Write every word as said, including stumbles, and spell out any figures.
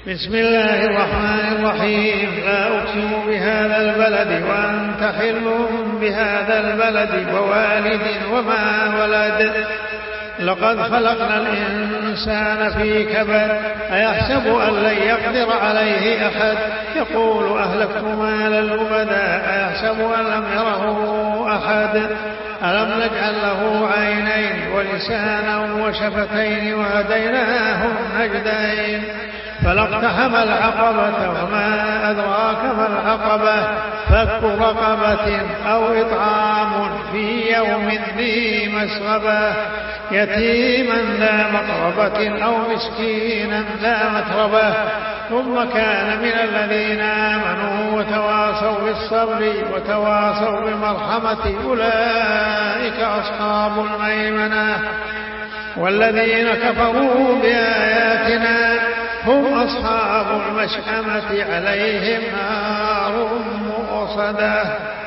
بسم الله الرحمن الرحيم. لا أقسم بهذا البلد وأنت حل بهذا البلد ووالد وما ولد لقد خلقنا الإنسان في كبد أيحسب أن لن يقدر عليه أحد يقول أهلكت مالا لبدا أيحسب أن لم يره أحد ألم نجعل له عينين ولسانا وشفتين وهديناه النجدين فلاقتحم العقبة وما أدراك ما العقبة فك رقبة أو إطعام في يوم ذي مسغبة يتيما ذا مقربة أو مسكينا ذا متربة ثم كان من الذين آمنوا وتواصوا بالصبر وتواصوا بالمرحمة أولئك أصحاب الميمنة والذين كفروا بآياتنا هم أصحاب المشأمة عليهم نار مؤصدة.